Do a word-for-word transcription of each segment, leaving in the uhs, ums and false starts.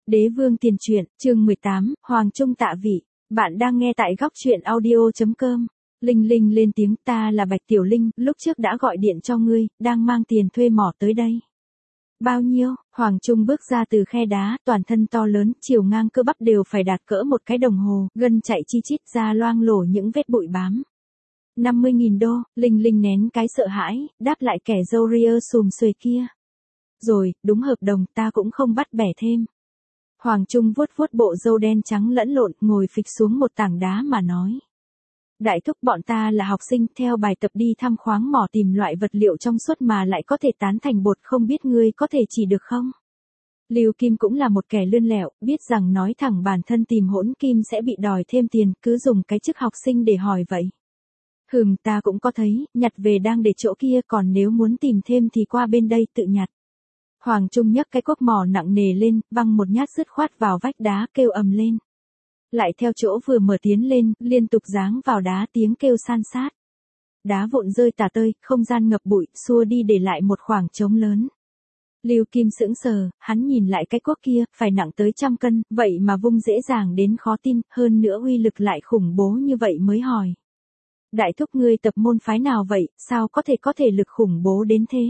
Đế vương tiền truyện, chương mười tám, Hoàng Trung tạ vị. Bạn đang nghe tại góc truyện audio chấm com. Linh Linh lên tiếng, ta là Bạch Tiểu Linh, lúc trước đã gọi điện cho ngươi, đang mang tiền thuê mỏ tới đây. Bao nhiêu? Hoàng Trung bước ra từ khe đá, toàn thân to lớn, chiều ngang cơ bắp đều phải đạt cỡ một cái đồng hồ, gân chạy chi chít ra loang lổ những vết bụi bám. năm mươi nghìn đô, Linh Linh nén cái sợ hãi, đáp lại kẻ râu ria xùm xuề kia. Rồi, đúng hợp đồng, ta cũng không bắt bẻ thêm. Hoàng Trung vuốt vuốt bộ râu đen trắng lẫn lộn, ngồi phịch xuống một tảng đá mà nói. Đại thúc, bọn ta là học sinh, theo bài tập đi thăm khoáng mỏ tìm loại vật liệu trong suốt mà lại có thể tán thành bột, không biết ngươi có thể chỉ được không? Lưu Kim cũng là một kẻ lươn lẹo, biết rằng nói thẳng bản thân tìm hỗn kim sẽ bị đòi thêm tiền, cứ dùng cái chức học sinh để hỏi vậy. Hừm, ta cũng có thấy, nhặt về đang để chỗ kia, còn nếu muốn tìm thêm thì qua bên đây tự nhặt. Hoàng Trung nhấc cái cuốc mỏ nặng nề lên, văng một nhát dứt khoát vào vách đá, kêu ầm lên. Lại theo chỗ vừa mở tiến lên, liên tục giáng vào đá, tiếng kêu san sát. Đá vụn rơi tả tơi, không gian ngập bụi, xua đi để lại một khoảng trống lớn. Lưu Kim sững sờ, hắn nhìn lại cái cuốc kia, phải nặng tới trăm cân, vậy mà vung dễ dàng đến khó tin, hơn nữa uy lực lại khủng bố như vậy mới hỏi. Đại thúc, ngươi tập môn phái nào vậy, sao có thể có thể lực khủng bố đến thế?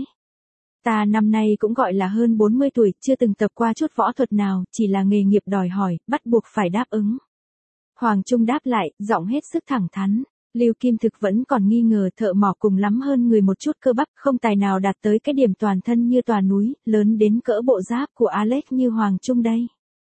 Ta năm nay cũng gọi là hơn bốn mươi tuổi, chưa từng tập qua chút võ thuật nào, chỉ là nghề nghiệp đòi hỏi, bắt buộc phải đáp ứng. Hoàng Trung đáp lại, giọng hết sức thẳng thắn. Lưu Kim thực vẫn còn nghi ngờ thợ mỏ cùng lắm hơn người một chút cơ bắp, không tài nào đạt tới cái điểm toàn thân như tòa núi, lớn đến cỡ bộ giáp của Alex như Hoàng Trung đây.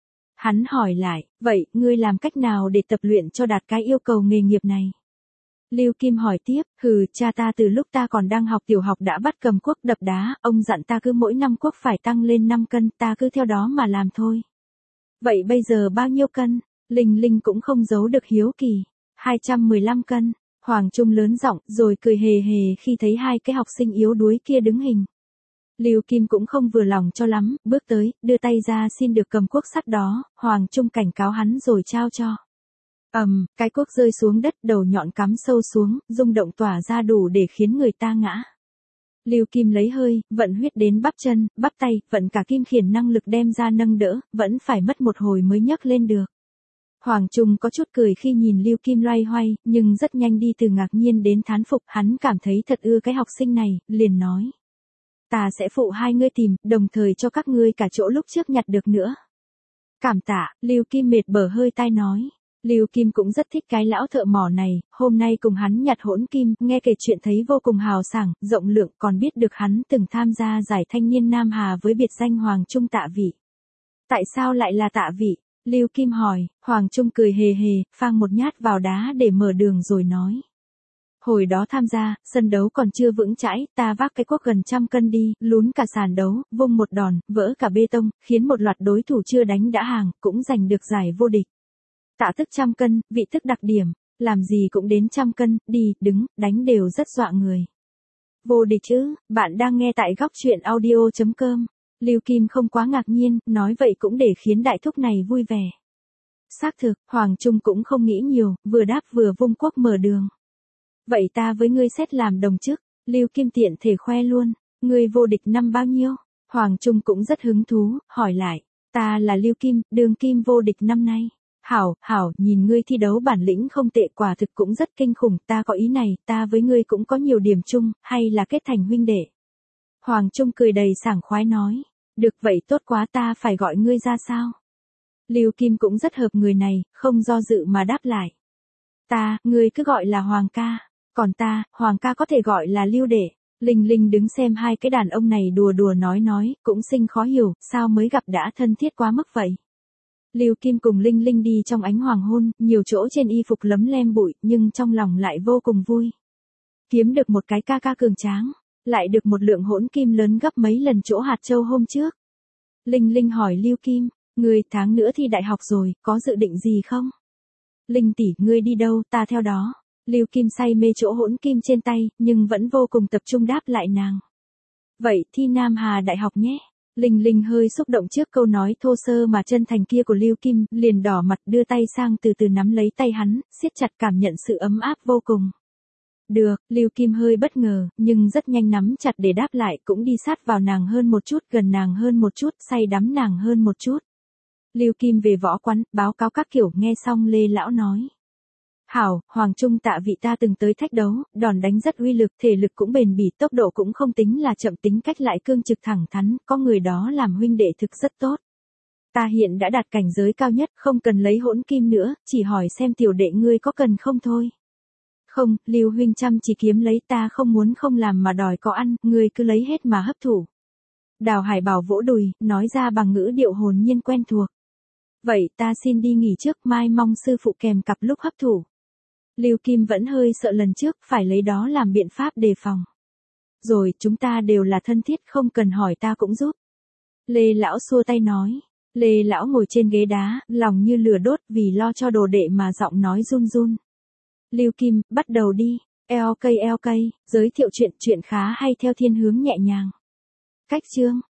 Hắn hỏi lại, vậy, ngươi làm cách nào để tập luyện cho đạt cái yêu cầu nghề nghiệp này? Lưu Kim hỏi tiếp, hừ, cha ta từ lúc ta còn đang học tiểu học đã bắt cầm cuốc đập đá, ông dặn ta cứ mỗi năm cuốc phải tăng lên năm cân, ta cứ theo đó mà làm thôi. Vậy bây giờ bao nhiêu cân? Linh Linh cũng không giấu được hiếu kỳ. hai trăm mười lăm cân, Hoàng Trung lớn giọng, rồi cười hề hề khi thấy hai cái học sinh yếu đuối kia đứng hình. Lưu Kim cũng không vừa lòng cho lắm, bước tới, đưa tay ra xin được cầm cuốc sắt đó, Hoàng Trung cảnh cáo hắn rồi trao cho. Ầm, um, cái cuốc rơi xuống đất, đầu nhọn cắm sâu xuống, rung động tỏa ra đủ để khiến người ta ngã. Lưu Kim lấy hơi, vận huyết đến bắp chân, bắp tay, vận cả kim khiển năng lực đem ra nâng đỡ, vẫn phải mất một hồi mới nhấc lên được. Hoàng Trung có chút cười khi nhìn Lưu Kim loay hoay, nhưng rất nhanh đi từ ngạc nhiên đến thán phục, hắn cảm thấy thật ưa cái học sinh này, liền nói. Ta sẽ phụ hai ngươi tìm, đồng thời cho các ngươi cả chỗ lúc trước nhặt được nữa. Cảm tạ, Lưu Kim mệt bở hơi tai nói. Lưu Kim cũng rất thích cái lão thợ mỏ này, hôm nay cùng hắn nhặt hỗn kim, nghe kể chuyện thấy vô cùng hào sảng, rộng lượng, còn biết được hắn từng tham gia giải thanh niên Nam Hà với biệt danh Hoàng Trung tạ vị. Tại sao lại là tạ vị? Lưu Kim hỏi, Hoàng Trung cười hề hề, phang một nhát vào đá để mở đường rồi nói. Hồi đó tham gia, sân đấu còn chưa vững chãi, ta vác cái cuốc gần trăm cân đi, lún cả sàn đấu, vung một đòn, vỡ cả bê tông, khiến một loạt đối thủ chưa đánh đã hàng, cũng giành được giải vô địch. Tạ tức trăm cân, vị tức đặc điểm, làm gì cũng đến trăm cân, đi, đứng, đánh đều rất dọa người. Vô địch chứ, bạn đang nghe tại góc truyện audio chấm com. Lưu Kim không quá ngạc nhiên, nói vậy cũng để khiến đại thúc này vui vẻ. Xác thực, Hoàng Trung cũng không nghĩ nhiều, vừa đáp vừa vung cuốc mở đường. Vậy ta với ngươi xét làm đồng chức, Lưu Kim tiện thể khoe luôn, ngươi vô địch năm bao nhiêu? Hoàng Trung cũng rất hứng thú, hỏi lại, ta là Lưu Kim, đường kim vô địch năm nay. Hảo, hảo, nhìn ngươi thi đấu bản lĩnh không tệ, quả thực cũng rất kinh khủng, ta có ý này, ta với ngươi cũng có nhiều điểm chung, hay là kết thành huynh đệ. Hoàng Trung cười đầy sảng khoái nói, được vậy tốt quá, ta phải gọi ngươi ra sao? Lưu Kim cũng rất hợp người này, không do dự mà đáp lại. Ta, ngươi cứ gọi là Hoàng ca, còn ta, Hoàng ca có thể gọi là Lưu đệ. Linh Linh đứng xem hai cái đàn ông này đùa đùa nói nói, cũng sinh khó hiểu, sao mới gặp đã thân thiết quá mức vậy. Lưu Kim cùng Linh Linh đi trong ánh hoàng hôn, nhiều chỗ trên y phục lấm lem bụi, nhưng trong lòng lại vô cùng vui. Kiếm được một cái ca ca cường tráng, lại được một lượng hỗn kim lớn gấp mấy lần chỗ hạt châu hôm trước. Linh Linh hỏi Lưu Kim, ngươi tháng nữa thi đại học rồi, có dự định gì không? Linh tỷ, ngươi đi đâu, ta theo đó. Lưu Kim say mê chỗ hỗn kim trên tay, nhưng vẫn vô cùng tập trung đáp lại nàng. Vậy thi Nam Hà Đại học nhé. Linh Linh hơi xúc động trước câu nói thô sơ mà chân thành kia của Lưu Kim, liền đỏ mặt đưa tay sang từ từ nắm lấy tay hắn, siết chặt cảm nhận sự ấm áp vô cùng. Được, Lưu Kim hơi bất ngờ, nhưng rất nhanh nắm chặt để đáp lại, cũng đi sát vào nàng hơn một chút, gần nàng hơn một chút, say đắm nàng hơn một chút. Lưu Kim về võ quán, báo cáo các kiểu, nghe xong Lê lão nói. Hảo, Hoàng Trung Tạ Vị ta từng tới thách đấu, đòn đánh rất uy lực, thể lực cũng bền bỉ, tốc độ cũng không tính là chậm, tính cách lại cương trực thẳng thắn, có người đó làm huynh đệ thực rất tốt. Ta hiện đã đạt cảnh giới cao nhất, không cần lấy hỗn kim nữa, chỉ hỏi xem tiểu đệ ngươi có cần không thôi. Không, Lưu huynh chăm chỉ kiếm lấy, ta không muốn không làm mà đòi có ăn, ngươi cứ lấy hết mà hấp thụ. Đào Hải Bảo vỗ đùi, nói ra bằng ngữ điệu hồn nhiên quen thuộc. Vậy ta xin đi nghỉ trước, mai mong sư phụ kèm cặp lúc hấp thụ. Lưu Kim vẫn hơi sợ lần trước, phải lấy đó làm biện pháp đề phòng. Rồi, chúng ta đều là thân thiết, không cần hỏi ta cũng giúp. Lê lão xua tay nói. Lê lão ngồi trên ghế đá, lòng như lửa đốt vì lo cho đồ đệ mà giọng nói run run. Lưu Kim, bắt đầu đi. lờ ca lờ ca, giới thiệu chuyện, chuyện khá hay theo thiên hướng nhẹ nhàng. Cách chương.